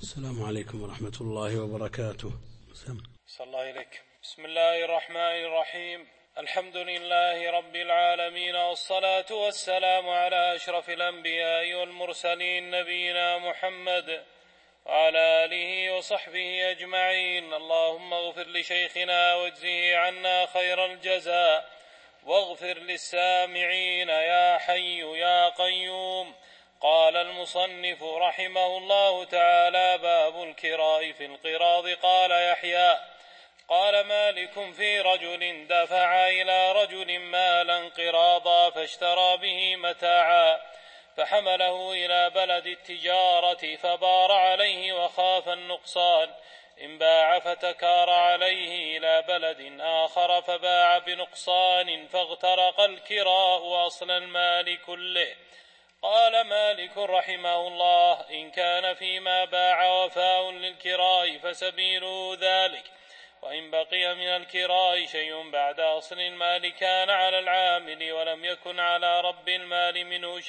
السلام عليكم ورحمة الله وبركاته. صلى الله إليك. بسم الله الرحمن الرحيم. الحمد لله رب العالمين، والصلاة والسلام على أشرف الأنبياء والمرسلين نبينا محمد وعلى آله وصحبه أجمعين. اللهم اغفر لشيخنا واجزه عنا خير الجزاء، واغفر للسامعين يا حي يا قيوم. قال المصنف رحمه الله تعالى: باب الكراء في القراض. قال يحيى: قال مالك في رجل دفع إلى رجل مالا قراضا فاشترى به متاعا، فحمله إلى بلد التجارة فبار عليه وخاف النقصان، إن باع فتكار عليه إلى بلد آخر فباع بنقصان، فاغترق الكراء أصل المال كله. قال مالك رحمه الله: إن كان فيما باع وفاء للكراء فسبيله ذلك، وإن بقي من الكراء شيء بعد أصل المال كان على العامل ولم يكن على رب المال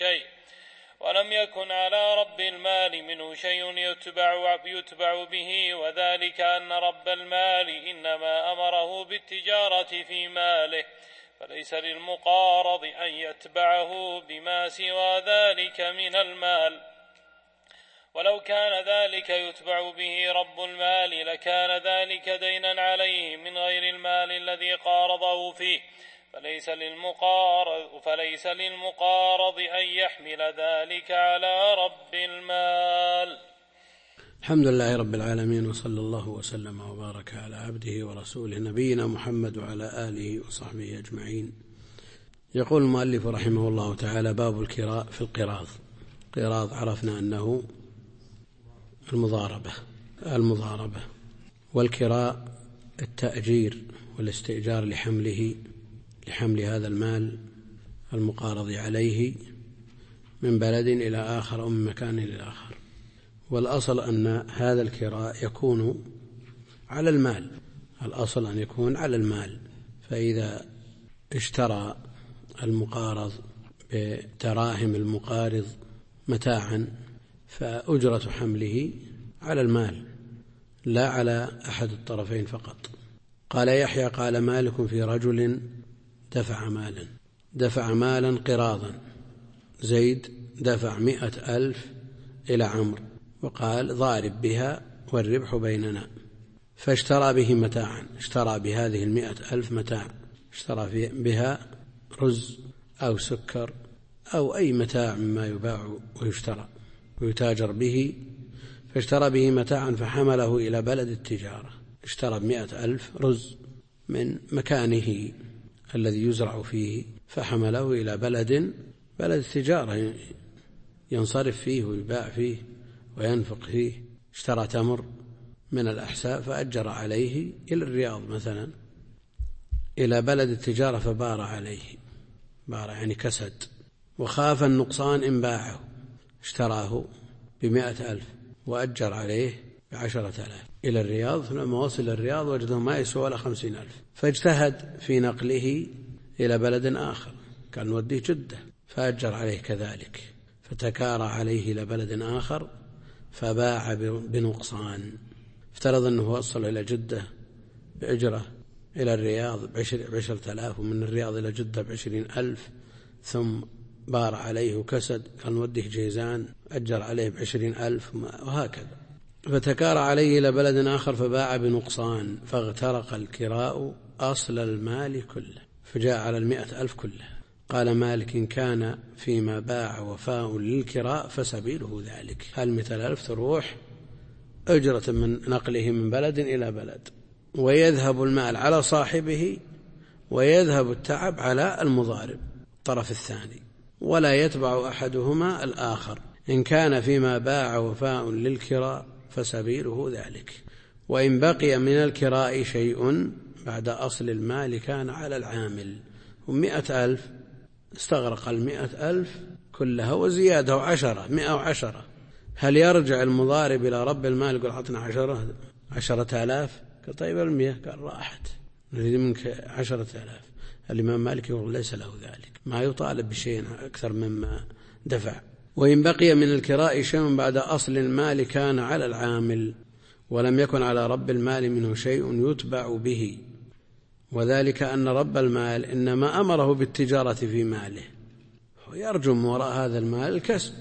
منه شيء يتبع به، وذلك أن رب المال إنما أمره بالتجارة في ماله، فليس للمقارض أن يتبعه بما سوى ذلك من المال. ولو كان ذلك يتبع به رب المال لكان ذلك دينا عليه من غير المال الذي قارضه فيه، فليس للمقارض أن يحمل ذلك على رب المال. الحمد لله رب العالمين، وصلى الله وسلم وبارك على عبده ورسوله نبينا محمد وعلى آله وصحبه أجمعين. يقول المؤلف رحمه الله تعالى: باب الكراء في القراض. قراض عرفنا أنه المضاربة، والكراء التأجير والاستئجار لحمل هذا المال المقارض عليه من بلد إلى آخر أو من مكان إلى آخر. والأصل أن هذا الكراء يكون على المال، الأصل أن يكون على المال. فإذا اشترى المقارض بتراهم المقارض متاعا فأجرة حمله على المال لا على أحد الطرفين فقط. قال يحيى: قال مالك في رجل دفع مالا قراضا. زيد دفع 100,000 إلى عمرو وقال: ضارب بها والربح بيننا، فاشترى به متاعا، اشترى بهذه 100,000 متاع، اشترى بها رز أو سكر أو أي متاع مما يباع ويشترى ويتاجر به، فاشترى به متاعا فحمله إلى بلد التجارة. اشترى 100,000 رز من مكانه الذي يزرع فيه، فحمله إلى بلد التجارة ينصرف فيه ويباع فيه وينفق فيه. اشترى تمر من الأحساء فأجر عليه إلى الرياض مثلا، إلى بلد التجارة فبار عليه، بار يعني كسد، وخاف النقصان إن باعه. اشتراه ب100,000 وأجر عليه ب10,000 إلى الرياض، لما وصل الرياض وجده ما يسوى ولا 50,000، فاجتهد في نقله إلى بلد آخر، كان نوديه جدة، فأجر عليه كذلك، فتكار عليه إلى بلد آخر فباع بنقصان. افترض أنه وصل إلى جدة بأجرة، إلى الرياض ب10,000، ومن الرياض إلى جدة ب20,000، ثم بار عليه وكسد، كان نوديه جيزان أجر عليه ب20,000 وهكذا، فتكار عليه إلى بلد آخر فباع بنقصان، فاغترق الكراء أصل المال كله، فجاء على 100,000 كلها. قال مالك: إن كان فيما باع وفاء للكراء فسبيله ذلك. 100,000 تروح أجرة من نقله من بلد إلى بلد، ويذهب المال على صاحبه ويذهب التعب على المضارب الطرف الثاني، ولا يتبع أحدهما الآخر. إن كان فيما باع وفاء للكراء فسبيله ذلك، وإن بقي من الكراء شيء بعد أصل المال كان على العامل. 100,000 استغرق 100,000 كلها وزيادة 110. هل يرجع المضارب إلى رب المال يقول: أعطنا 10,000؟ قال: طيب 100. قال: راحت، نريد منك 10,000. الإمام مالك يقول: ليس له ذلك، ما يطالب بشيء أكثر مما دفع، وإن بقي من الكراء شيء بعد أصل المال كان على العامل، ولم يكن على رب المال منه شيء يتبع به، وذلك أن رب المال إنما أمره بالتجارة في ماله، ويرجو من وراء هذا المال الكسب،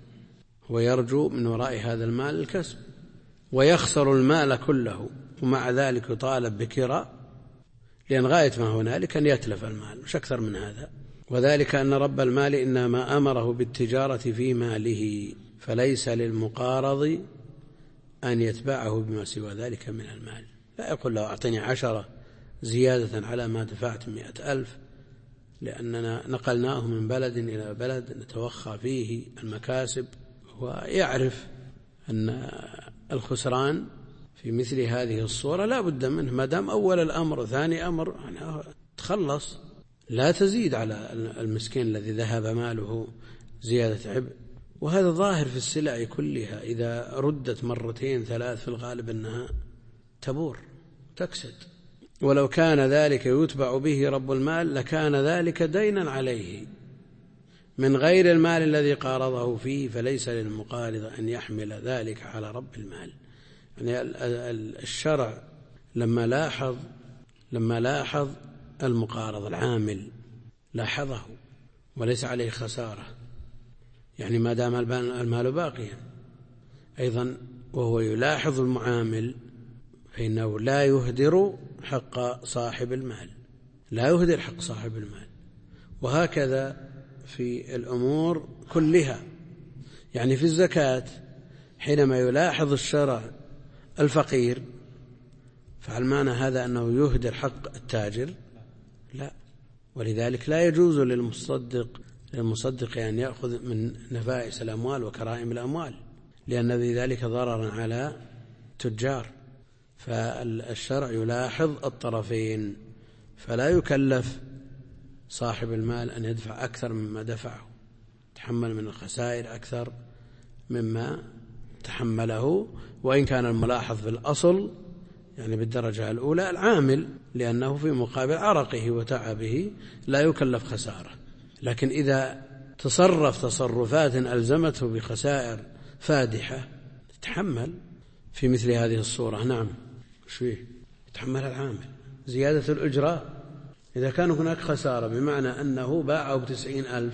ويخسر المال كله، ومع ذلك يطالب بكراء، لأن غاية ما هنالك أن يتلف المال، مش أكثر من هذا. وذلك أن رب المال إنما أمره بالتجارة في ماله، فليس للمقارض أن يتبعه بما سوى ذلك من المال. لا يقول له أعطني 10 زيادة على ما دفعت 100,000، لأننا نقلناه من بلد إلى بلد نتوخى فيه المكاسب، ويعرف أن الخسران في مثل هذه الصورة لا بد منه، ما دام أول الأمر ثاني أمر يعني تخلص، لا تزيد على المسكين الذي ذهب ماله زيادة عبء. وهذا ظاهر في السلع كلها، إذا ردت 2 3 في الغالب أنها تبور تكسد. ولو كان ذلك يتبع به رب المال لكان ذلك دينا عليه من غير المال الذي قارضه فيه، فليس للمقارض أن يحمل ذلك على رب المال. يعني الشرع لما لاحظ المقارض العامل لاحظه وليس عليه خسارة، يعني ما دام المال باقيا أيضا وهو يلاحظ المعامل، فإنه لا يهدر حق صاحب المال، وهكذا في الأمور كلها. يعني في الزكاة حينما يلاحظ الشرع الفقير، فهل معنى هذا أنه يهدر حق التاجر؟ لا. ولذلك لا يجوز للمصدق أن يأخذ من نفائس الأموال وكرائم الأموال، لأن في ذلك ضررا على التجار. فالشرع يلاحظ الطرفين، فلا يكلف صاحب المال أن يدفع أكثر مما دفعه، تحمل من الخسائر أكثر مما تحمله، وإن كان الملاحظ في الأصل يعني بالدرجة الأولى العامل، لأنه في مقابل عرقه وتعبه لا يكلف خسارة. لكن إذا تصرف تصرفات ألزمته بخسائر فادحة تتحمل في مثل هذه الصورة. نعم، شويه يتحمل العامل. زيادة الأجرة إذا كان هناك خسارة بمعنى أنه باعه ب90,000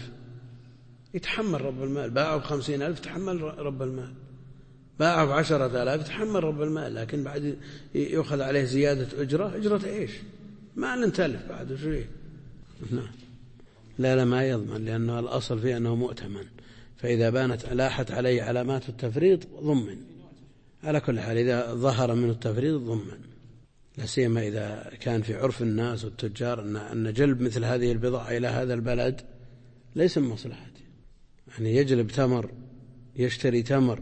يتحمل رب المال، باعه ب50,000 يتحمل رب المال، باعه ب10,000 يتحمل رب المال. لكن بعد يأخذ عليه زيادة أجرة إيش؟ ما ننتلف بعد شويه. نعم، لا ما يضمن، لأنه الأصل فيه أنه مؤتمن، فإذا لاحت عليه علامات التفريط ضمن. على كل حال إذا ظهر من التفريط ضمن، لا سيما إذا كان في عرف الناس والتجار أن جلب مثل هذه البضاعة إلى هذا البلد ليس من مصلحته. يعني يجلب تمر، يشتري تمر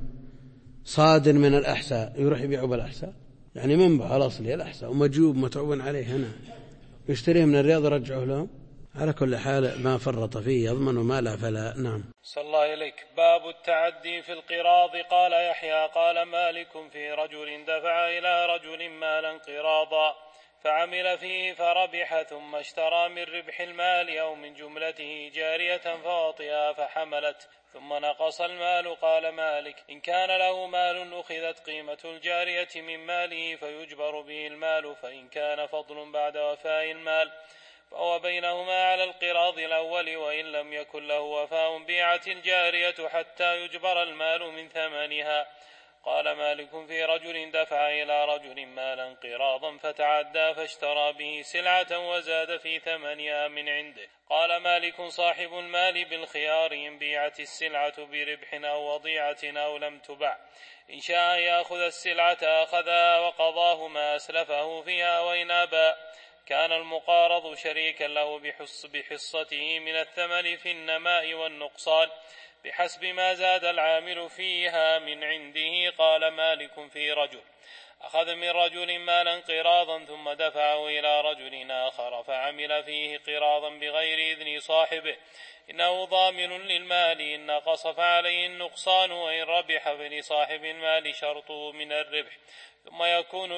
صادر من الأحساء يروح يبيعه بالأحساء، يعني منبع الأصلي الأحساء ومجيوب متعون عليه هنا، يشتريه من الرياض يرجعه لهم. على كل حال ما فرط فيه يضمن، وما لا فلا. نعم. صلى الله إليك. باب التعدي في القراض. قال يحيى قال مالك في رجل دفع إلى رجل مالا قراضا فعمل فيه فربح، ثم اشترى من ربح المال أو من جملته جارية فوطئها فحملت ثم نقص المال. قال مالك إن كان له مال أخذت قيمة الجارية من ماله فيجبر به المال، فإن كان فضل بعد وفاء المال فهو بينهما على القراض الأول، وإن لم يكن له وفاء بيعت الجارية حتى يجبر المال من ثمنها. قال مالك في رجل دفع إلى رجل مالا قراضا فتعدى فاشترى به سلعة وزاد في ثمنها من عنده. قال مالك صاحب المال بالخيار إن بيعت السلعة بربح أو وضيعة أو لم تبع، إن شاء يأخذ السلعة أخذها وقضاه ما أسلفه فيها، وإن أبى كان المقارض شريكا له بحصته من الثمن في النماء والنقصان بحسب ما زاد العامل فيها من عنده. قال مالك في رجل أخذ من رجل مالا قراضا ثم دفعه إلى رجل آخر فعمل فيه قراضا بغير إذن صاحبه، إنه ضامن للمال إن نقص فعليه النقصان، وإن ربح فلصاحب المال شرطه من الربح ثم يكون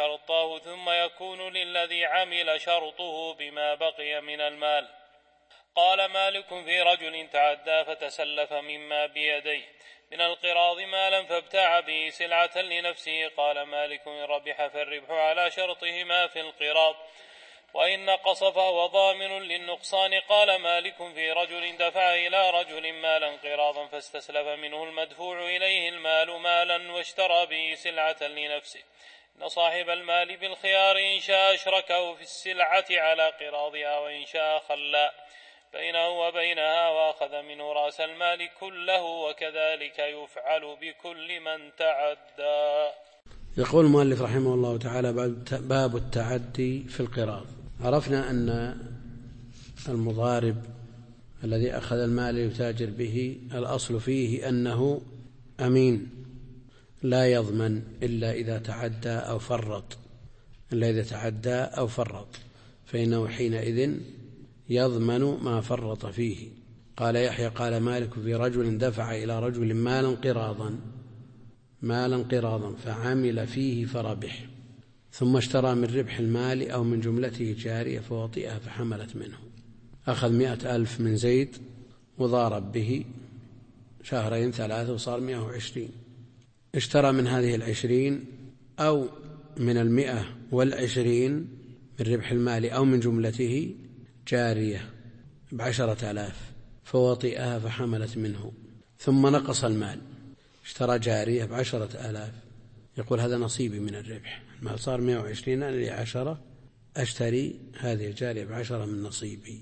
للذي عمل شرطه بما بقي من المال. قال مالك في رجل تعدى فتسلف مما بيديه من القراض مالا فابتاع به سلعة لنفسه. قال مالك إن ربح فالربح على شرطهما في القراض، وإن نقص فهو ضامن للنقصان. قال مالك في رجل دفع إلى رجل مالا قراضا فاستسلف منه المدفوع إليه المال مالا واشترى به سلعة لنفسه، إن صاحب المال بالخيار إن شاء أشركه في السلعة على قراضها وإن شاء خلى بينه وبينها وأخذ منه رأس المال كله، وكذلك يفعل بكل من تعدى. يقول المؤلف رحمه الله تعالى: باب التعدي في القراض. عرفنا أن المضارب الذي أخذ المال يتاجر به الأصل فيه أنه أمين لا يضمن إلا إذا تعدى أو فرط، فإنه حينئذ يضمن ما فرط فيه. قال يحيى قال مالك في رجل دفع إلى رجل مالا قراضا فعمل فيه فربح، ثم اشترى من ربح المال أو من جملته جارية فوطئها فحملت منه. أخذ 100,000 من زيد وضارب به 2 3 وصار 120. اشترى من هذه 20 أو من 120 من ربح المال أو من جملته جارية ب10,000 فوطئها فحملت منه، ثم نقص المال، اشترى جارية ب10,000. يقول هذا نصيبي من الربح، المال صار 120 أنا لي 10، أشتري هذه الجارية ب10 من نصيبي.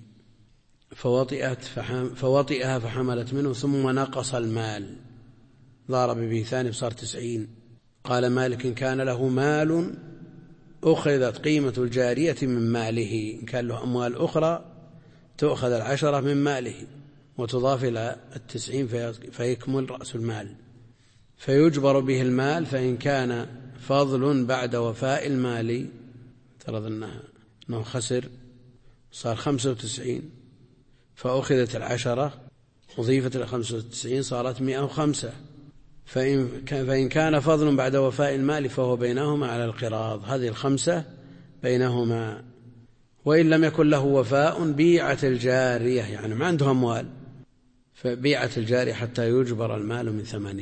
فوطئها فحملت منه، ثم نقص المال، ضارب به ثاني صار 90. قال مالك إن كان له مال أخذت قيمة الجارية من ماله، إن كان له أموال أخرى تأخذ 10 من ماله وتضاف إلى 90 فيكمل رأس المال، فيجبر به المال. فإن كان فضل بعد وفاء المال، ترى أنه خسر صار 95 فأخذت 10 أضيفت إلى 95 صارت 105. فإن كان فضل بعد وفاء المال فهو بينهما على القراض، هذه 5 بينهما. وإن لم يكن له وفاء بيعت الجارية، يعني ما عنده أموال، فبيعت الجارية حتى يجبر المال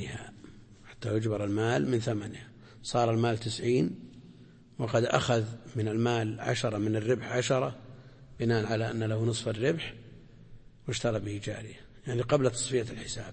من ثمنها، صار المال 90 وقد أخذ من المال 10 من الربح 10 بناء على أن له نصف الربح، واشترى به جارية، يعني قبل تصفية الحساب.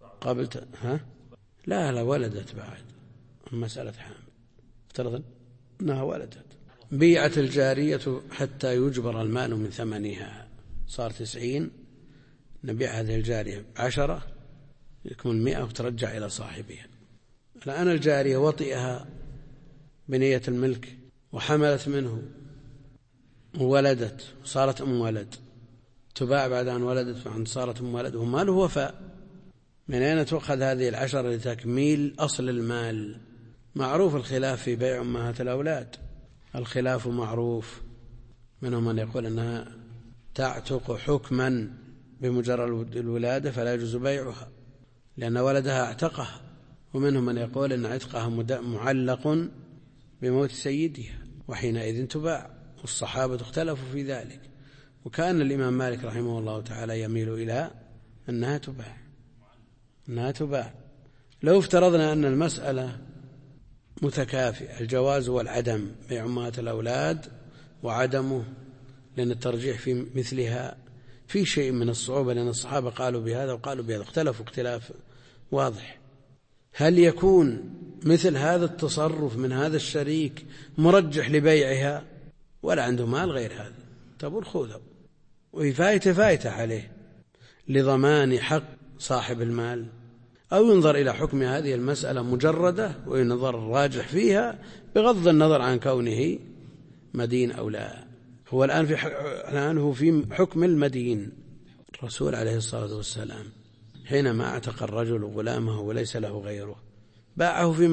لا ولدت بعد، مسألة حامل، افترض أنها ولدت. بيعت الجارية حتى يجبر المال من ثمنها، صار 90، نبيع هذه الجارية 10 يكمل 100 وترجع إلى صاحبها. الآن الجارية وطئها بنية الملك وحملت منه وولدت وصارت أم ولد، تباع بعد أن ولدت فعند صارت أم ولد وماله وفاء. من أين تؤخذ هذه 10 لتكميل أصل المال؟ معروف الخلاف في بيع أمهات الأولاد، الخلاف معروف، منهم من يقول أنها تعتق حكما بمجرد الولادة فلا يجوز بيعها لأن ولدها اعتقها، ومنهم من يقول أن عتقها معلق بموت سيدها وحينئذ تباع، والصحابة اختلفوا في ذلك، وكان الإمام مالك رحمه الله تعالى يميل إلى أنها تباع. لو افترضنا أن المسألة متكافئة، الجواز والعدم، بيع أمهات الأولاد وعدمه، لأن الترجيح في مثلها في شيء من الصعوبة، لأن الصحابة قالوا بهذا وقالوا بهذا، اختلفوا اختلاف واضح. هل يكون مثل هذا التصرف من هذا الشريك مرجح لبيعها ولا عنده مال غير هذا؟ تقول خذه وفايته عليه لضمان حق صاحب المال، أو ينظر إلى حكم هذه المسألة مجردة وينظر الراجح فيها بغض النظر عن كونه مدين أو لا. هو الآن هو في حكم المدين. الرسول عليه الصلاة والسلام حينما اعتق الرجل غلامه وليس له غيره باعه في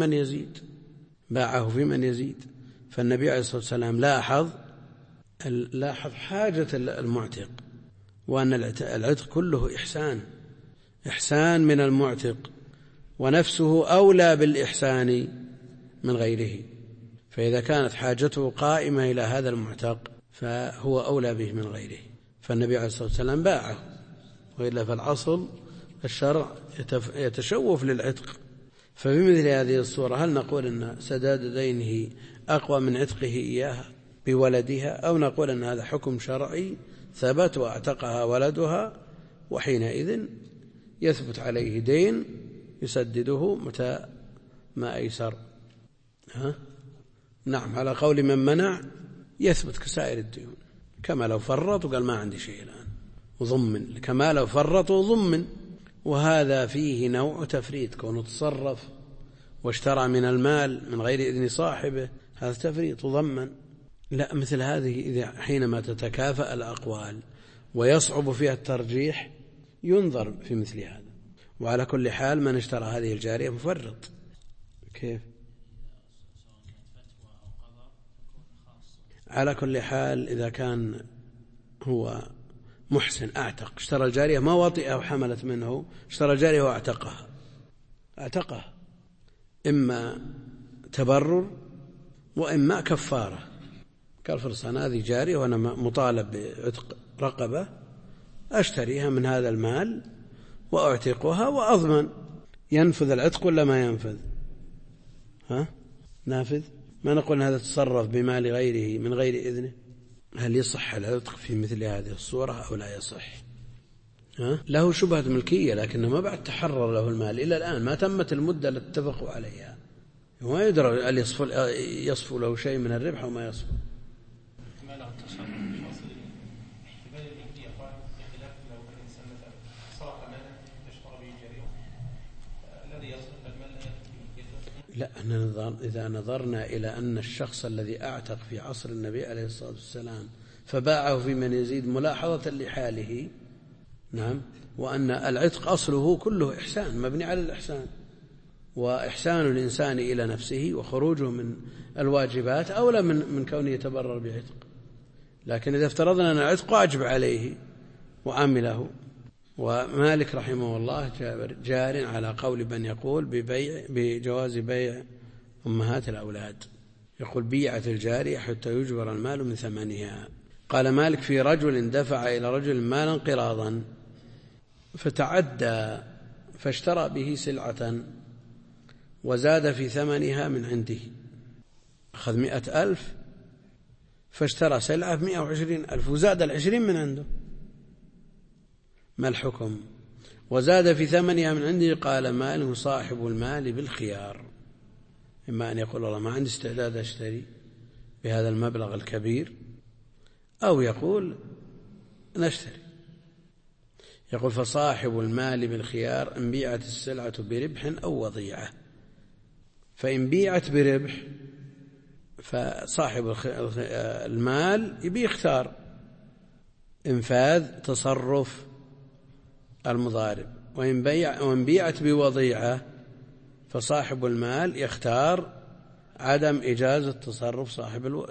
من يزيد، فالنبي عليه الصلاة والسلام لاحظ حاجة المعتق، وأن العتق كله إحسان من المعتق، ونفسه أولى بالإحسان من غيره، فإذا كانت حاجته قائمة إلى هذا المعتق فهو أولى به من غيره. فالنبي عليه الصلاة والسلام باعه، وإلا فالأصل الشرع يتشوف للعتق. فبمثل هذه الصورة هل نقول أن سداد دينه أقوى من عتقه إياها بولدها، أو نقول أن هذا حكم شرعي ثبت وأعتقها ولدها، وحينئذ يثبت عليه دين يسدده متى ما أيسر؟ نعم، على قول من منع يثبت كسائر الديون، كما لو فرط وقال ما عندي شيء الآن وضمن، كما لو فرط وضمن. وهذا فيه نوع تفريط، كونه تصرف واشترى من المال من غير إذن صاحبه، هذا تفريط وضمن. لا، مثل هذه إذا حينما تتكافأ الأقوال ويصعب فيها الترجيح ينظر في مثل هذا. وعلى كل حال من اشترى هذه الجارية مفرط. كيف؟ على كل حال إذا كان هو محسن أعتق، اشترى الجارية ما وطئها وحملت منه، اشترى الجارية وأعتقها، إما تبرر وإما كفارة. قال فرصان هذه جارية وأنا مطالب بعتق رقبة، أشتريها من هذا المال وأعتقها وأضمن. ينفذ العتق ولا ما ينفذ؟ نافذ. ما نقول هذا تصرف بمال غيره من غير إذنه. هل يصح العتق في مثل هذه الصورة أو لا يصح؟ له شبهة ملكية، لكنه ما بعد تحرر له المال إلى الآن، ما تمت المدة التي اتفقوا عليها، وما يدرى هل يصفو له شيء من الربح وما يصفو. لا، إذا نظرنا إلى أن الشخص الذي أعتق في عصر النبي عليه الصلاة والسلام فباعه في من يزيد ملاحظة لحاله، نعم، وأن العتق أصله كله إحسان مبني على الإحسان، وإحسان الإنسان إلى نفسه وخروجه من الواجبات أولى من كونه يتبرر بعتق. لكن إذا افترضنا أن العتق واجب عليه وعمله، ومالك رحمه الله جار على قول من يقول بجواز بيع أمهات الأولاد، يقول بيعت الجارية حتى يجبر المال من ثمنها. قال مالك في رجل دفع إلى رجل مالا قراضا فتعدى فاشترى به سلعة وزاد في ثمنها من عنده، أخذ 100,000 فاشترى سلعة ب120,000 وزاد 20 من عنده، ما الحكم؟ وزاد في ثمنها من عنده. قال ماله صاحب المال بالخيار، إما أن يقول والله ما عندي استعداد أشتري بهذا المبلغ الكبير، أو يقول نشتري. يقول فصاحب المال بالخيار إن بيعت السلعة بربح أو وضيعة. فإن بيعت بربح فصاحب المال يبي يختار إنفاذ تصرف المضارب، وإن بيعت بوضيعة فصاحب المال يختار عدم إجازة تصرف صاحب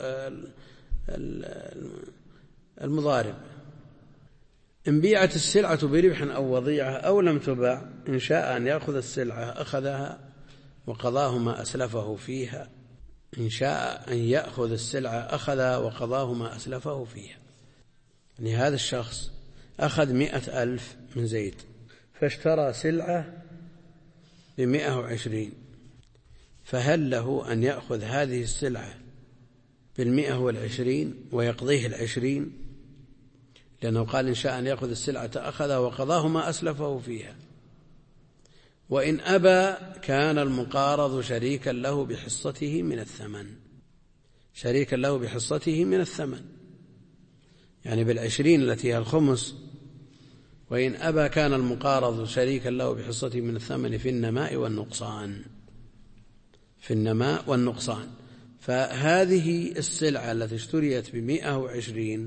المضارب. إن بيعت السلعة بربح أو وضيعة أو لم تباع، إن شاء أن يأخذ السلعة أخذها وقضاه ما أسلفه فيها، إن شاء أن يأخذ السلعة أخذها وقضاه ما أسلفه فيها. يعني هذا الشخص أخذ 100,000 من زيد فاشترى سلعة ب120، فهل له أن يأخذ هذه السلعة بال120 ويقضيه 20؟ لأنه قال إن شاء أن يأخذ السلعة أخذها وقضاه ما أسلفه فيها. وإن أبى كان المقارض شريكا له بحصته من الثمن، شريكا له بحصته من الثمن، يعني 20 التي هي الخمس. وإن أبى كان المقارض شريكا له بحصته من الثمن في النماء والنقصان، في النماء والنقصان. فهذه السلعة التي اشتريت ب120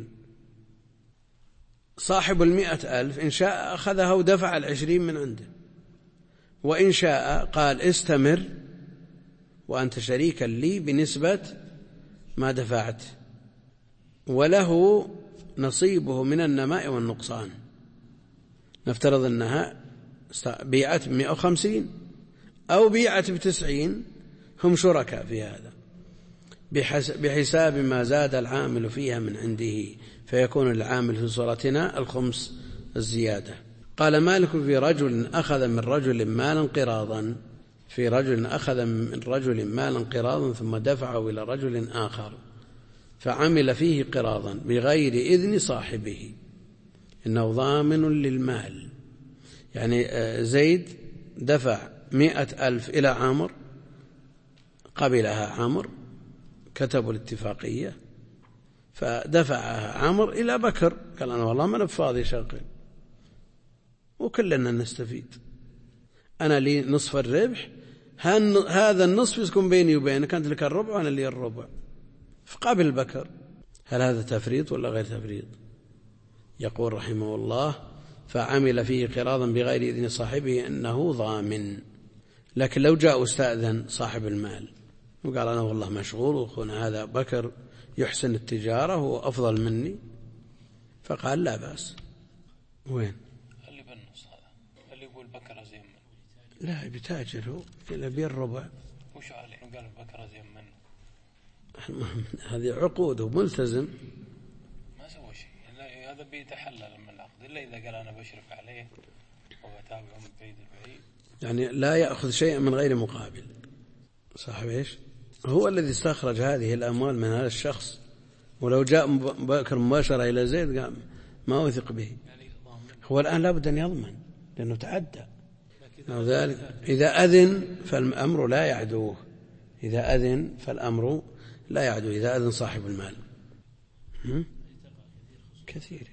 صاحب 100,000 إن شاء أخذها ودفع 20 من عنده، وإن شاء قال استمر وأنت شريكا لي بنسبة ما دفعت، وله نصيبه من النماء والنقصان. نفترض أنها بيعت ب150 أو بيعت ب90، هم شركاء في هذا، بحساب ما زاد العامل فيها من عنده، فيكون العامل في صورتنا الخمس الزيادة. قال مالك في رجل أخذ من رجل مالا قراضا، في رجل أخذ من رجل مالا قراضا ثم دفعه إلى رجل آخر فعمل فيه قراضا بغير إذن صاحبه إنه ضامن للمال. يعني زيد دفع 100,000 إلى عمرو، قبلها عمرو، كتبوا الاتفاقية، فدفعها عمرو إلى بكر، قال أنا والله ما أنا بفاضي شغل وكلنا نستفيد، أنا لي نصف الربح، هذا النصف يكون بيني وبينك، أنت لك الربع وأنا لي الربع، فقابل بكر. هل هذا تفريط ولا غير تفريط؟ يقول رحمه الله فعمل فيه قراضا بغير إذن صاحبه إنه ضامن. لكن لو جاء استأذن صاحب المال وقال أنا والله مشغول وأخونا هذا بكر يحسن التجارة هو أفضل مني، فقال لا بأس. وين اللي بالنص هذا اللي يقول بكر أزين منه؟ لا بتاجر هو إلا بالربع. وش عليه قال بكر أزين منه؟ هذه عقوده ملتزم، ما سوى شيء، هذا بيتحلل من العقد إلا إذا قال أنا بشرف عليه وبتابعه من بعيد البعيد، يعني لا يأخذ شيئا من غير مقابل. صاحب إيش؟ هو الذي استخرج هذه الأموال من هذا الشخص، ولو جاء بكر مباشرة إلى زيد قام ما وثق به، هو الآن لابد أن يضمن لأنه تعدى. ذلك إذا أذن فالأمر لا يعدوه، إذا أذن فالأمر لا يعدو، إذا أذن صاحب المال كثير.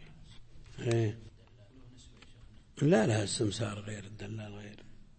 لا لا السمسار غير، الدلال غير.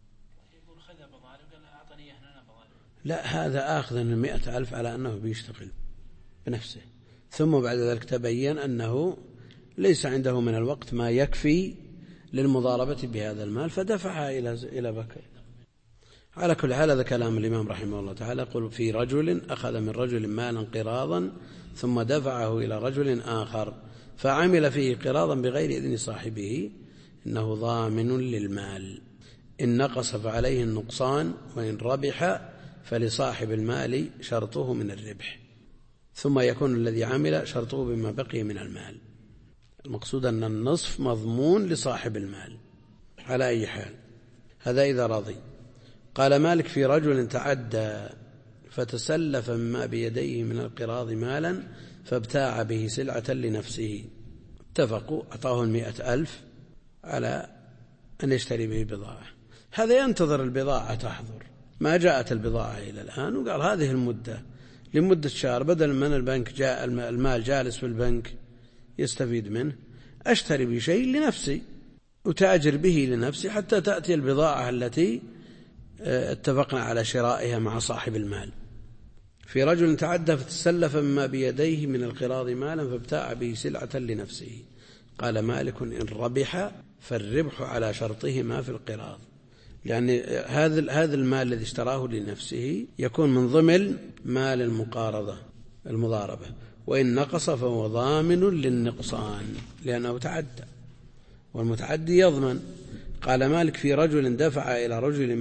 لا هذا آخذ من 100,000 على أنه بيشتغل بنفسه، ثم بعد ذلك تبين أنه ليس عنده من الوقت ما يكفي للمضاربة بهذا المال فدفعها إلى بكر. على كل حال هذا كلام الإمام رحمه الله تعالى. يقول في رجل أخذ من رجل مالا قراضا ثم دفعه إلى رجل آخر فعمل فيه قراضا بغير إذن صاحبه إنه ضامن للمال، إن نقص فعليه النقصان، وإن ربح فلصاحب المال شرطه من الربح، ثم يكون الذي عمل شرطه بما بقي من المال. المقصود أن النصف مضمون لصاحب المال على أي حال، هذا إذا رضي. قال مالك في رجل تعدى فتسلف مما بيديه من القراض مالا فابتاع به سلعة لنفسه، اتفقوا أعطاه 100,000 على أن يشتري به بضاعة، هذا ينتظر البضاعة تحضر، ما جاءت البضاعة إلى الآن، وقال هذه المدة لمدة شهر، بدل من البنك جاء المال جالس في البنك يستفيد منه، أشتري بشيء لنفسي وتأجر به لنفسي حتى تأتي البضاعة التي اتفقنا على شرائها مع صاحب المال. في رجل تعدى فتسلف مما بيديه من القراض مالا فابتاع به سلعة لنفسه. قال مالك إن ربح فالربح على شرطهما في القراض، يعني هذا المال الذي اشتراه لنفسه يكون من ضمن مال المضاربة، وإن نقص فهو ضامن للنقصان لأنه تعدى، والمتعدي يضمن. قال مالك في رجل دفع إلى رجل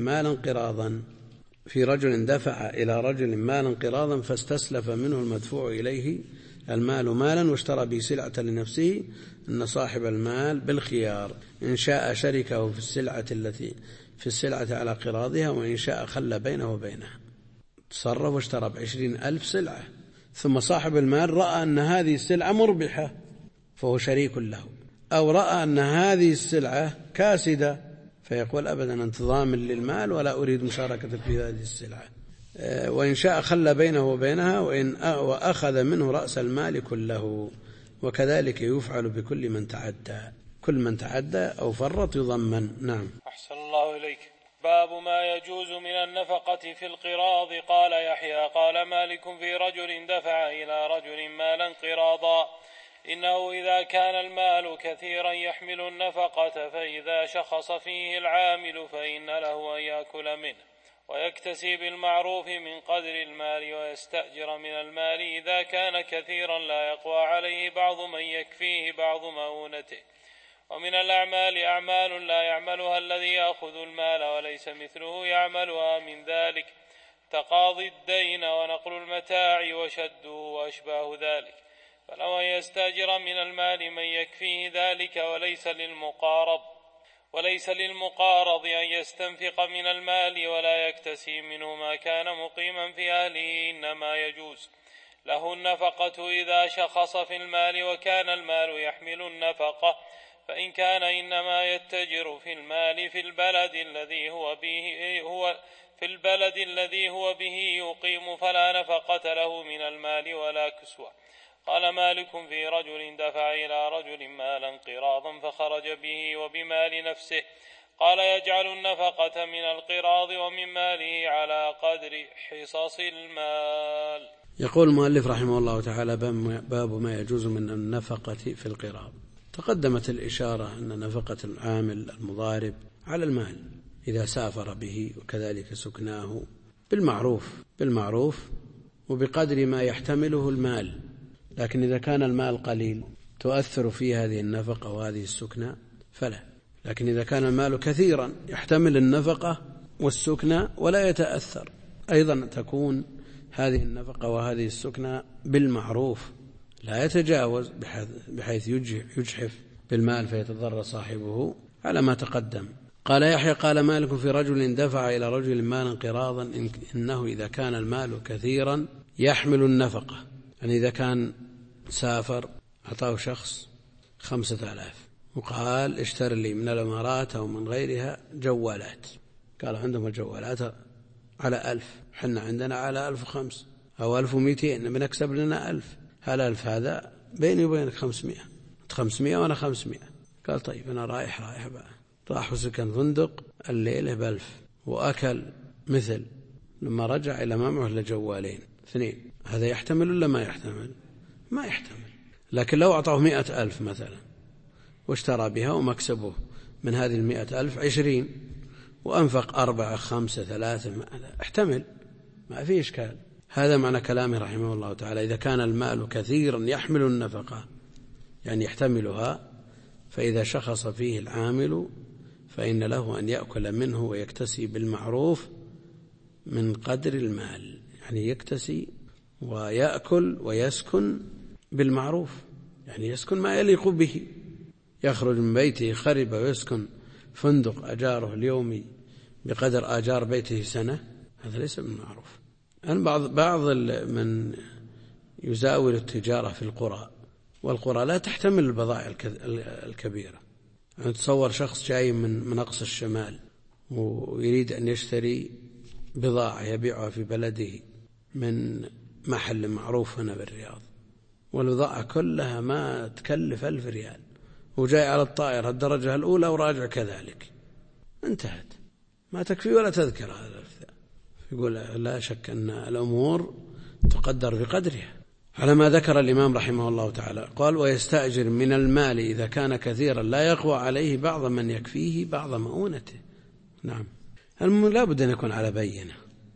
مالا قراضا فاستسلف منه المدفوع إليه المال مالا واشترى به سلعة لنفسه، أن صاحب المال بالخيار، إن شاء شركه في السلعة على قراضها، وإن شاء خلى بينه وبينها. تصرف واشترى ب20,000 سلعة، ثم صاحب المال رأى أن هذه السلعة مربحة فهو شريك له، أو رأى أن هذه السلعة كاسدة فيقول أبدا أنت ضامن للمال ولا أريد مشاركة في هذه السلعة، وإن شاء خلى بينه وبينها وأخذ منه رأس المال كله. وكذلك يفعل بكل من تعدى، كل من تعدى أو فرط يضمن. نعم. أحسن الله إليك. باب ما يجوز من النفقة في القراض. قال يحيى قال مالك في رجل دفع إلى رجل مالا قراضا، إنه إذا كان المال كثيرا يحمل النفقة، فإذا شخص فيه العامل فإن له أن يأكل منه ويكتسي بالمعروف من قدر المال، ويستأجر من المال إذا كان كثيرا لا يقوى عليه بعض من يكفيه بعض مؤونته. ومن الأعمال أعمال لا يعملها الذي يأخذ المال وليس مثله يعملها من ذلك، تقاضي الدين ونقل المتاع وشده وأشباه ذلك، فلو أن يستأجر من المال من يكفيه ذلك وليس للمقارض أن يستنفق من المال ولا يكتسي منه ما كان مقيما في أهله، إنما يجوز له النفقة إذا شخص في المال وكان المال يحمل النفقة، فإن كان إنما يتجر في المال في البلد الذي هو به يقيم فلا نفقة له من المال ولا كسوة. قال مالك في رجل دفع إلى رجل مالا قراضا فخرج به وبمال نفسه، قال يجعل النفقة من القراض ومن ماله على قدر حصص المال. يقول المؤلف رحمه الله تعالى: باب ما يجوز من النفقة في القراض. تقدمت الإشارة أن نفقة العامل المضارب على المال إذا سافر به، وكذلك سكناه بالمعروف وبقدر ما يحتمله المال. لكن إذا كان المال قليل تؤثر فيه هذه النفقة وهذه السكنة فلا. لكن إذا كان المال كثيرا يحتمل النفقة والسكنة ولا يتأثر، أيضا تكون هذه النفقة وهذه السكنة بالمعروف لا يتجاوز بحيث يجحف بالمال فيتضرر صاحبه على ما تقدم. قال يحيى: قال مالك في رجل دفع إلى رجل مالا قراضا إنه إذا كان المال كثيرا يحمل النفقة، يعني إذا كان سافر أعطاه شخص 5000 وقال اشتر لي من الإمارات أو من غيرها جوالات، قال عندهم الجوالات على 1000، حنا عندنا على 1500 أو 1200 بنكسب لنا 1000، هل 1000 هذا بيني وبينك 500 وأنا 500. قال طيب أنا رايح بقى. راح وسكن فندق الليلة ب1000 وأكل مثل، لما رجع إلى ما معه إلا جوالين 2، هذا يحتمل ولا ما يحتمل؟ ما يحتمل. لكن لو أعطاه 100,000 مثلا واشترى بها ومكسبه من هذه 100,000 20 وأنفق 4 5 3 احتمل، ما في إشكال. هذا معنى كلامه رحمه الله تعالى: إذا كان المال كثيرا يحمل النفقة، يعني يحتملها، فإذا شخص فيه العامل فإن له أن يأكل منه ويكتسي بالمعروف من قدر المال، يعني يكتسي ويأكل ويسكن بالمعروف، يعني يسكن ما يليق به، يخرج من بيته خرب ويسكن فندق أجاره اليومي بقدر آجار بيته سنة، هذا ليس بالمعروف. أن بعض من يزاول التجارة في القرى، والقرى لا تحتمل البضائع الكبيرة. يعني تصور شخص جاي من أقصى الشمال ويريد أن يشتري بضاعة يبيعها في بلده من محل معروف هنا بالرياض، والبضاعة كلها ما تكلف 1000 ريال، وجاي على الطائرة الدرجة الأولى وراجع كذلك، انتهت، ما تكفي ولا تذكر هذا. يقول لا شك أن الأمور تقدر بقدرها على ما ذكر الإمام رحمه الله تعالى. قال: ويستأجر من المال إذا كان كثيرا لا يقوى عليه بعض من يكفيه بعض مؤونته. نعم، لا بد أن يكون على بينة،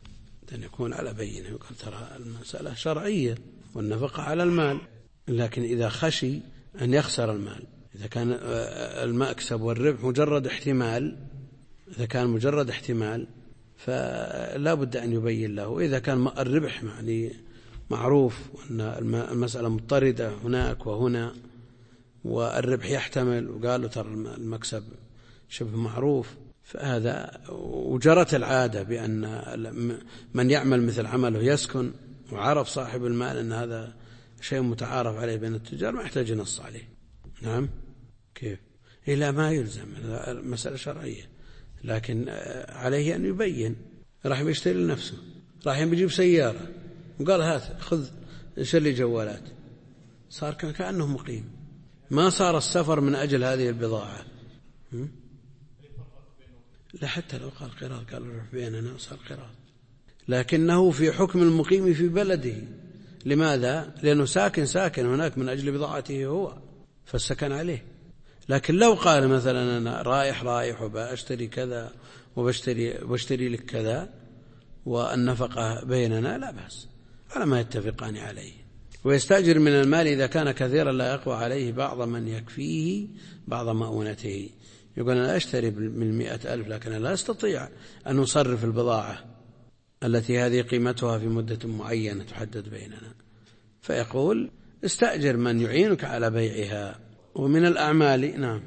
يقول ترى المسألة شرعية والنفقة على المال، لكن إذا خشي أن يخسر المال، إذا كان المكسب والربح مجرد احتمال، إذا كان مجرد احتمال فلا بد أن يبين له. إذا كان الربح يعني معروف وأن المسألة مضطردة هناك وهنا والربح يحتمل، وقالوا ترى المكسب شبه معروف، فهذا وجرت العادة بأن من يعمل مثل عمله يسكن، وعرف صاحب المال أن هذا شيء متعارف عليه بين التجار، ما يحتاج نص عليه. نعم، كيف؟ إلا ما يلزم، مسألة شرعية، لكن عليه أن يبين. راح يشتري لنفسه، راح يجيب سيارة وقال هات خذ شلي جوالات، صار كأنه مقيم، ما صار السفر من أجل هذه البضاعة. لا، حتى لو قال قراض، قال روح بيننا صار قراض، لكنه في حكم المقيم في بلده. لماذا؟ لأنه ساكن هناك من أجل بضاعته هو، فالسكن عليه. لكن لو قال مثلا أنا رايح وبأشتري كذا وبشتري لك كذا والنفقة بيننا، لا بأس، على ما يتفقان عليه. ويستأجر من المال إذا كان كثيرا لا يقوى عليه بعض من يكفيه بعض مؤونته. يقول أنا أشتري من 100,000 لكن لا أستطيع أن أصرف البضاعة التي هذه قيمتها في مدة معينة تحدد بيننا، فيقول استأجر من يعينك على بيعها. ومن الأعمال نعم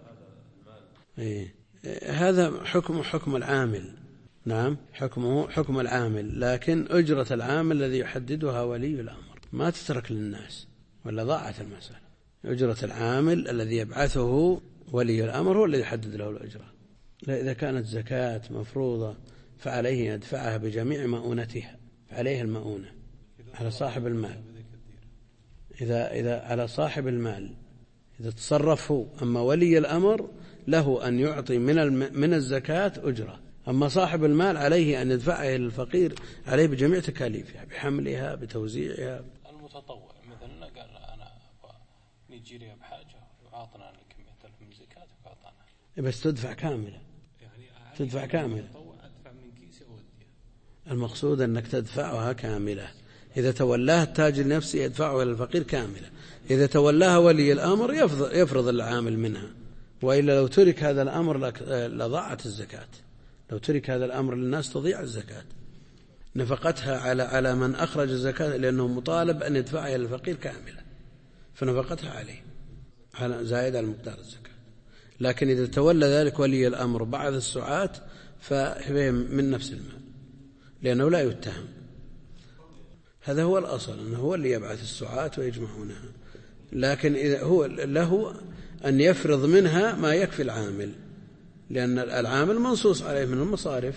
هذا حكم العامل، نعم حكمه حكم العامل، لكن أجرة العامل الذي يحددها ولي الأمر، ما تترك للناس ولا ضاعت المسألة. أجرة العامل الذي يبعثه ولي الأمر هو الذي يحدد له الأجرة. إذا كانت زكاة مفروضة فعليه يدفعها بجميع مؤونتها، فعليه المؤونة على صاحب المال. إذا على صاحب المال إذا تصرف هو، أما ولي الأمر له أن يعطي من الزكاة أجرة، أما صاحب المال عليه أن يدفعها إلى الفقير عليه بجميع تكاليفها، بحملها بتوزيعها. المتطوع مثلا قال أنا نيجيريا بحاجة وعطنا كمية ألف من زكاة وعطنا، بس تدفع كاملة، تدفع كاملة. أدفع من كيسي أوديها. المقصود أنك تدفعها كاملة. إذا تولاها التاجر نفسه يدفعها إلى الفقير كاملة، إذا تولاها ولي الأمر يفرض العامل منها، وإلا لو ترك هذا الأمر لضاعت الزكاة. لو ترك هذا الأمر للناس تضيع الزكاة، نفقتها على من أخرج الزكاة، لأنه مطالب أن يدفعها إلى الفقير كاملة، فنفقتها عليه على زائد على مقدار الزكاة. لكن إذا تولى ذلك ولي الأمر بعد السعاة فهي من نفس المال، لأنه لا يتهم. هذا هو الأصل، أنه هو اللي يبعث السعاة ويجمعونها، لكن إذا هو له أن يفرض منها ما يكفي العامل، لأن العامل منصوص عليه من المصارف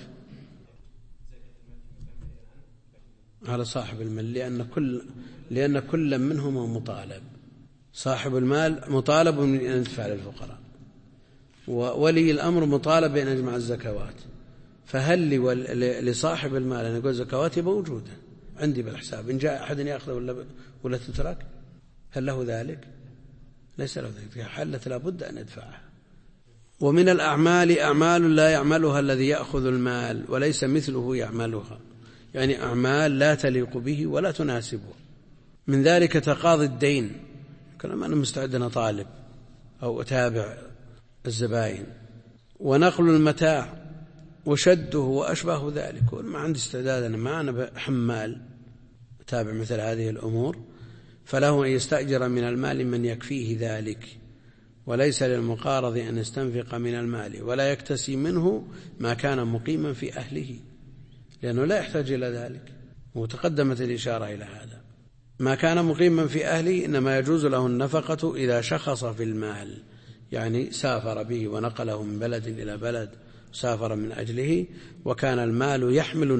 على صاحب المال، لأن كل منهما مطالب. صاحب المال مطالب أن يدفع للفقراء، وولي الأمر مطالب بأن يجمع الزكوات. فهل لصاحب المال أن يقول زكواتي موجودة عندي بالحساب، إن جاء أحد يأخذ ولا تترك، هل له ذلك؟ ليس له ذلك، حلت لابد أن يدفعها. ومن الأعمال أعمال لا يعملها الذي يأخذ المال وليس مثله يعملها، يعني أعمال لا تليق به ولا تناسبه. من ذلك تقاضي الدين، كلما أنا مستعد أن أطالب أو أتابع الزبائن، ونقل المتاع وشده وأشباه ذلك. ما عندي استعداد، أنا حمال أتابع مثل هذه الأمور، فله أن يستأجر من المال من يكفيه ذلك، وليس للمقارض أن يستنفق من المال ولا يكتسي منه ما كان مقيما في أهله، لأنه لا يحتاج إلى ذلك، وتقدمت الإشارة إلى هذا. ما كان مقيما في أهله إنما يجوز له النفقة إذا شخص في المال، يعني سافر به ونقله من بلد إلى بلد، سافر من أجله، وكان المال يحمل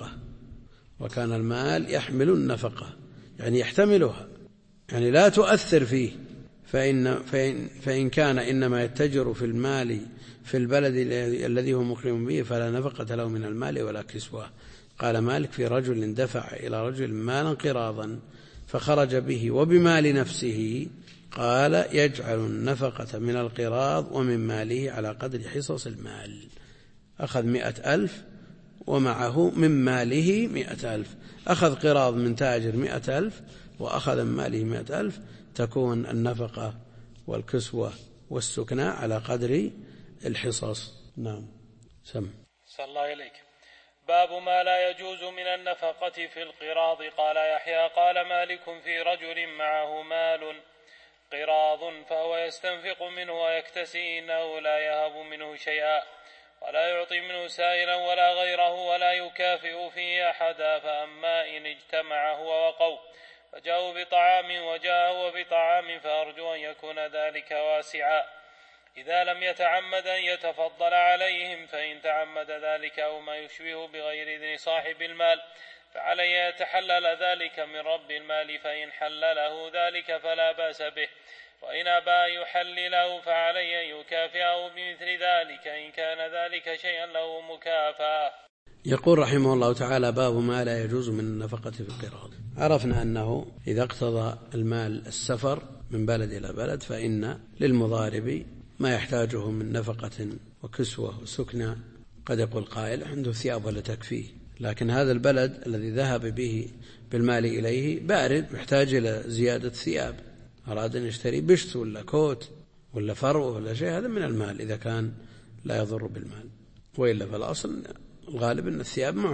النفقة، يعني يحتملها، يعني لا تؤثر فيه. فإن كان إنما يتجر في المال في البلد الذي هو مقيم به فلا نفقة له من المال ولا كسوة. قال مالك في رجل دفع إلى رجل مالا قراضا فخرج به وبمال نفسه، قال يجعل النفقة من القراض ومن ماله على قدر حصص المال. أخذ 100,000 ومعه من ماله 100,000، أخذ قراض من تاجر 100,000 وأخذ من ماله 100,000، تكون النفقة والكسوة والسكنى على قدر الحصص. نعم. سم. صلى الله إليك. باب ما لا يجوز من النفقة في القراض. قال يحيى قال مالك في رجل معه مال قراض فهو يستنفق منه ويكتسي، إنه لا يهب منه شيئا ولا يعطي منه سائلا ولا غيره ولا يكافئ فيه أحدا. فأما إن اجتمع هو وقوم فجاءوا بطعام وجاء هو بطعام فأرجو أن يكون ذلك واسعا إذا لم يتعمد أن يتفضل عليهم، فإن تعمد ذلك أو ما يشبه بغير إذن صاحب المال فعليه يتحلل ذلك من رب المال، فإن حلله ذلك فلا بأس به، وإن أبى يحلله فعليه أن يكافئه بمثل ذلك إن كان ذلك شيئا له مكافأة. يقول رحمه الله تعالى: باب ما لا يجوز من النفقة في القراض. عرفنا أنه إذا اقتضى المال السفر من بلد إلى بلد فإن للمضارب ما يحتاجه من نفقة وكسوة وسكنى. قد يقول قائل عنده ثياب ولا تكفيه، لكن هذا البلد الذي ذهب به بالمال إليه بارد، محتاج إلى زيادة ثياب، أراد أن يشتري بشت ولا كوت ولا فرو ولا شيء، هذا من المال إذا كان لا يضر بالمال، وإلا فالأصل الغالب أن الثياب معه،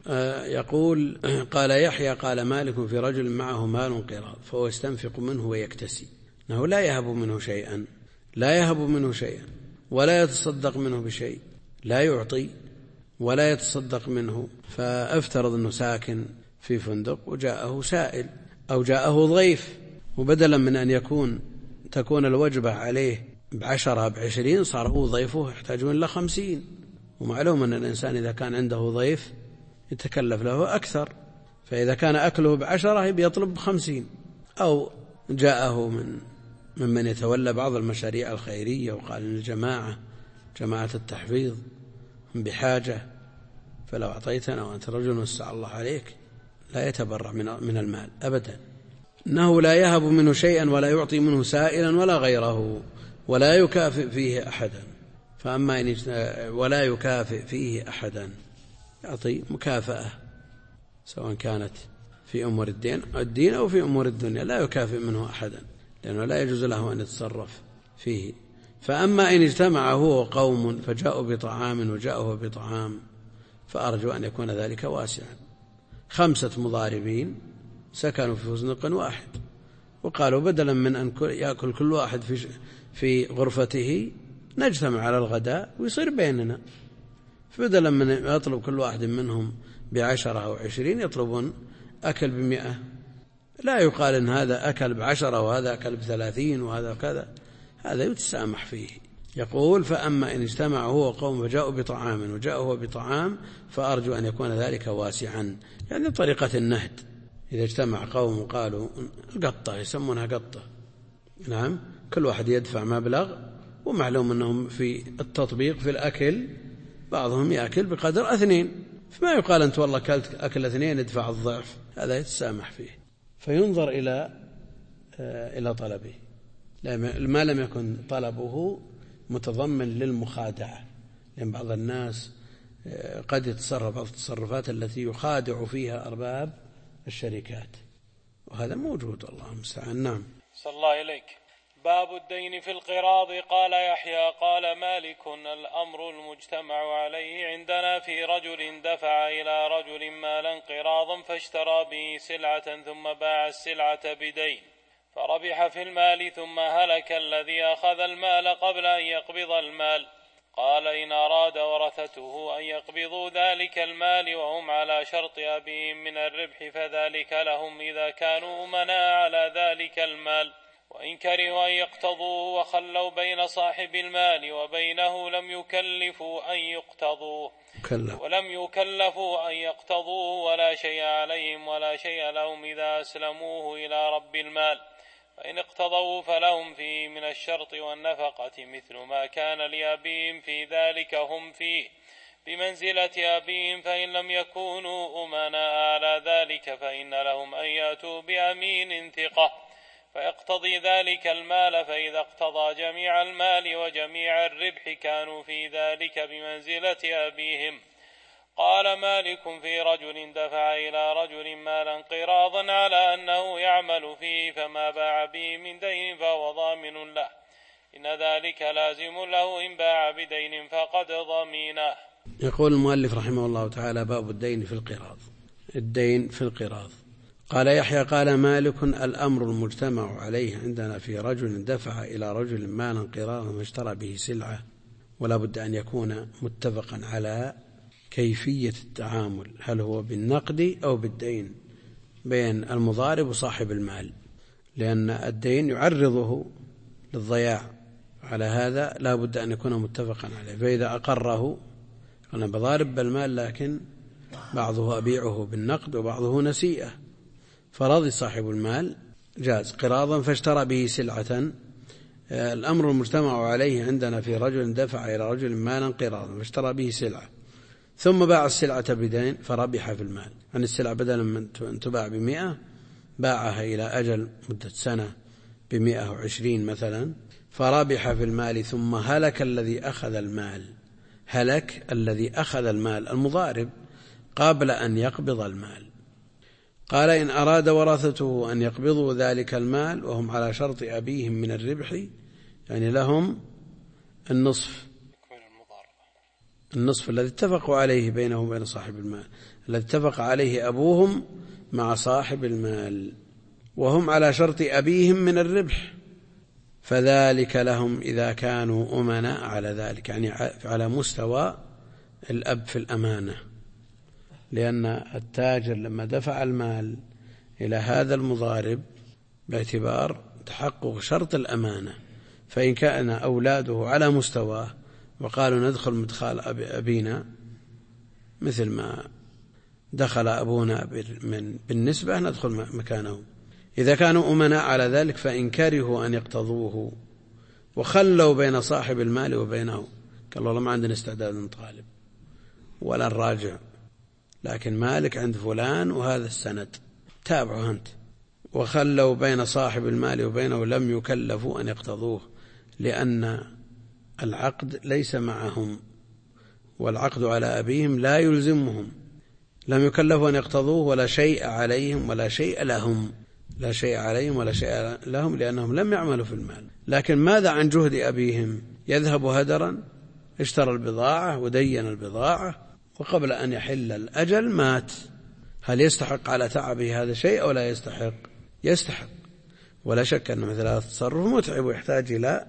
يقول قال يحيى قال مالك في رجل معه مال قراض فهو يستنفق منه ويكتسي أنه لا يهب منه شيئا ولا يتصدق منه بشيء، لا يعطي ولا يتصدق منه. فافترض أنه ساكن في فندق وجاءه سائل أو جاءه ضيف، وبدلا من أن تكون الوجبة عليه ب10 ب20 صار هو ضيفه يحتاجون ل50. ومعلوم أن الإنسان إذا كان عنده ضيف يتكلف له أكثر، فإذا كان أكله ب10 يطلب ب50. أو جاءه ممن يتولى بعض المشاريع الخيرية وقال إن جماعة التحفيظ بحاجة، فلو أعطيتنا وأنت رجل وسع الله عليك، لا يتبرع من المال أبدا. إنه لا يهب منه شيئا ولا يعطي منه سائلا ولا غيره ولا يكافئ فيه أحدا. فأما إن ولا يكافئ فيه أحدا، يعطي مكافأة سواء كانت في أمور الدين أو في أمور الدنيا، لا يكافئ منه أحدا لأنه لا يجوز له أن يتصرف فيه. فأما إن اجتمع هو قوم فجاءوا بطعام وجاءه بطعام فأرجو أن يكون ذلك واسعا. 5 مضاربين سكنوا في فندق واحد، وقالوا بدلا من أن يأكل كل واحد في غرفته نجتمع على الغداء ويصير بيننا. فبدلا من يطلب كل واحد منهم ب10 أو 20 يطلبون أكل ب100. لا يقال إن هذا أكل ب10 وهذا أكل ب30 وهذا كذا، هذا يتسامح فيه. يقول فأما إن اجتمع هو قوم فجاءوا بطعام وجاء هو بطعام فأرجو أن يكون ذلك واسعا، يعني طريقة النهد. إذا اجتمع قوم وقالوا القطة، يسمونها قطة، نعم، كل واحد يدفع مبلغ، ومعلوم أنهم في التطبيق في الأكل بعضهم يأكل بقدر 2، فما يقال أنت والله أكلت أكل 2 ادفع الضعف، هذا يتسامح فيه. فينظر إلى طلبه، ما لم يكن طلبه متضمن للمخادعة، لأن بعض الناس قد يتصرف بعض التصرفات التي يخادع فيها أرباب الشركات، وهذا موجود، الله المستعان. نعم. صلى الله إليك. باب الدين في القراض. قال يحيى قال مالك الأمر المجتمع عليه عندنا في رجل دفع إلى رجل مالا قراضا فاشترى به سلعة ثم باع السلعة بدين فربح في المال ثم هلك الذي أخذ المال قبل أن يقبض المال. قال إن أراد ورثته أن يقبضوا ذلك المال وهم على شرط أبيهم من الربح فذلك لهم إذا كانوا أمناء على ذلك المال، وإن كرهوا أن يقتضوه وخلوا بين صاحب المال وبينه لم يكلفوا أن يقتضوه ولا شيء عليهم ولا شيء لهم إذا أسلموه إلى رب المال، فإن اقتضوا فلهم فيه من الشرط والنفقة مثل ما كان لأبيهم في ذلك هم فيه بمنزلة أبيهم، فإن لم يكونوا أمناء على ذلك فإن لهم أن يأتوا بأمين ثقة فيقتضي ذلك المال، فإذا اقتضى جميع المال وجميع الربح كانوا في ذلك بمنزلة أبيهم. قال مالك في رجل دفع إلى رجل مالا قراضا على أنه يعمل فيه فما باع به من دين فهو ضامن له، إن ذلك لازم له إن باع بدين فقد ضمينه. يقول المؤلف رحمه الله تعالى باب الدين في القراض. الدين في القراض. قال يحيى قال مالك الأمر المجتمع عليه عندنا في رجل دفع إلى رجل مالا قراضا فاشترى به سلعة، ولا بد أن يكون متفقا على كيفية التعامل، هل هو بالنقد أو بالدين، بين المضارب وصاحب المال، لأن الدين يعرضه للضياع، على هذا لا بد أن يكون متفقا عليه. فإذا أقره أنا بضارب بالمال لكن بعضه أبيعه بالنقد وبعضه نسيئة، فرضي صاحب المال جاز قراضا فاشترى به سلعة. الأمر المجتمع عليه عندنا في رجل دفع إلى رجل مالا قراضا فاشترى به سلعة ثم باع السلعة بدين فربح في المال، عن السلعة بدلا من أن تباع ب100 باعها إلى أجل مدة سنة ب120 مثلا فربح في المال، ثم هلك الذي أخذ المال المضارب قبل أن يقبض المال. قال إن أراد ورثته أن يقبضوا ذلك المال وهم على شرط أبيهم من الربح، يعني لهم النصف النصف الذي اتفقوا عليه بينهم وبين صاحب المال، الذي اتفق عليه أبوهم مع صاحب المال، وهم على شرط أبيهم من الربح، فذلك لهم إذا كانوا أمناء على ذلك، يعني على مستوى الأب في الأمانة، لأن التاجر لما دفع المال إلى هذا المضارب باعتبار تحقق شرط الأمانة، فإن كان أولاده على مستواه وقالوا ندخل مدخال أبينا مثل ما دخل أبونا بالنسبة ندخل مكانه، إذا كانوا أمناء على ذلك فإن كرهوا أن يقتضوه وخلوا بين صاحب المال وبينه، قال والله ما عندنا استعداد نطالب ولا نراجع، لكن مالك عند فلان وهذا السند تابعه أنت، وخلوا بين صاحب المال وبينه لم يكلفوا أن يقتضوه، لأن العقد ليس معهم والعقد على أبيهم لا يلزمهم، لم يكلفوا أن يقتضوه ولا شيء عليهم ولا شيء لهم، لا شيء عليهم ولا شيء لهم لأنهم لم يعملوا في المال. لكن ماذا عن جهد أبيهم؟ يذهب هدرا، اشترى البضاعة ودين البضاعة وقبل أن يحل الأجل مات، هل يستحق على تعبه هذا شيء أو لا يستحق؟ يستحق، ولا شك أن مثل هذا التصرف متعب ويحتاج إلى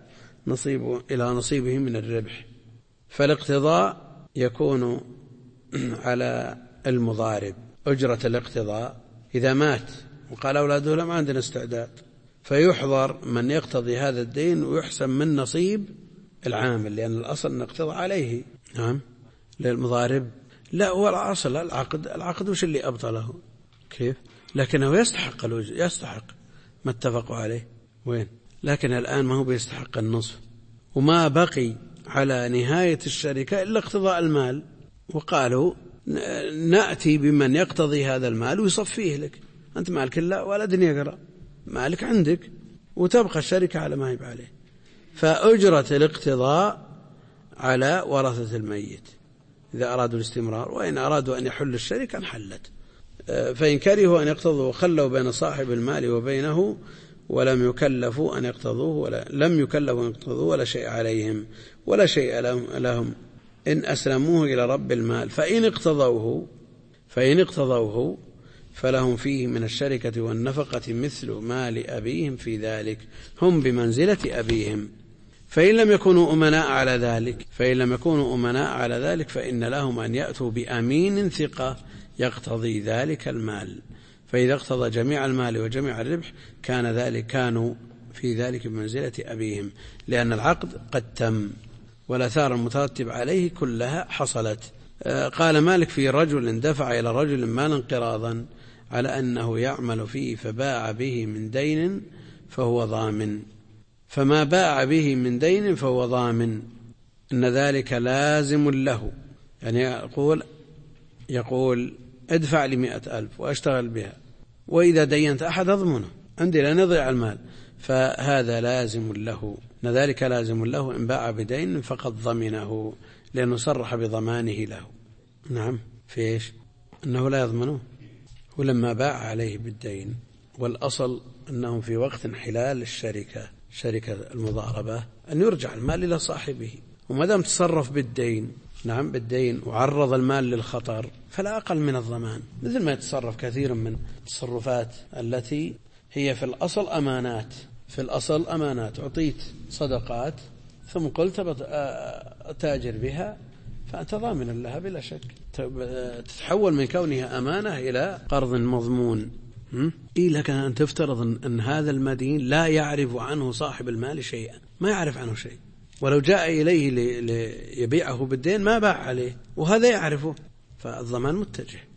نصيبه من الربح، فالاقتضاء يكون على المضارب، أجرة الاقتضاء إذا مات وقال أولاده لم عندنا استعداد، فيحضر من يقتضي هذا الدين ويحسم من نصيب العامل، لأن الأصل نقتضى عليه. نعم للمضارب لا، هو الأصل العقد وش اللي أبطله كيف، لكنه يستحق يستحق ما اتفقوا عليه وين، لكن الآن ما هو بيستحق النصف، وما بقي على نهاية الشركة إلا اقتضاء المال، وقالوا نأتي بمن يقتضي هذا المال ويصفيه لك، أنت مالك لا ولا دنيا قرأ، مالك عندك وتبقى الشركة على ما يبقى عليه، فأجرة الاقتضاء على ورثة الميت إذا أرادوا الاستمرار، وإن أرادوا أن يحل الشركة انحلت، فإن كرهوا أن يقتضوا وخلوا بين صاحب المال وبينه ولم يكلفوا أن يقتضوه لم يكلفوا أن يقتضوه ولا شيء عليهم ولا شيء لهم إن أسلموه إلى رب المال، فإن اقتضوه فلهم فيه من الشركة والنفقة مثل مال أبيهم في ذلك، هم بمنزلة أبيهم، فإن لم يكونوا أمناء على ذلك فإن لهم أن يأتوا بأمين ثقة يقتضي ذلك المال، فإذا اقتضى جميع المال وجميع الربح كانوا في ذلك بمنزلة أبيهم، لأن العقد قد تم والآثار المترتب عليه كلها حصلت. قال مالك في رجل دفع إلى رجل مالا قراضا على أنه يعمل فيه فباع به من دين فهو ضامن، فما باع به من دين فهو ضامن إن ذلك لازم له، يعني يقول ادفع لي 100,000 وأشتغل بها، وإذا دينت أحد أضمنه عندي لن يضيع المال، فهذا لازم له، إن ذلك لازم له إن باع بدين فقد ضمنه، لأنه صرح بضمانه له. نعم في إيش؟ أنه لا يضمنه، ولما باع عليه بالدين، والأصل أنهم في وقت انحلال شركة المضاربة أن يرجع المال إلى صاحبه، وما دام تصرف بالدين بالدين وعرض المال للخطر فلا أقل من الضمان، مثل ما يتصرف كثير من التصرفات التي هي في الأصل أمانات، أعطيت صدقات ثم قلت تاجر بها فأنت ضامن لها بلا شك، تتحول من كونها أمانة إلى قرض مضمون. لكن أن تفترض أن هذا المدين لا يعرف عنه صاحب المال شيئا، ما يعرف عنه شيء، ولو جاء إليه ليبيعه بالدين ما باع عليه وهذا يعرفه، فالضمان متجه.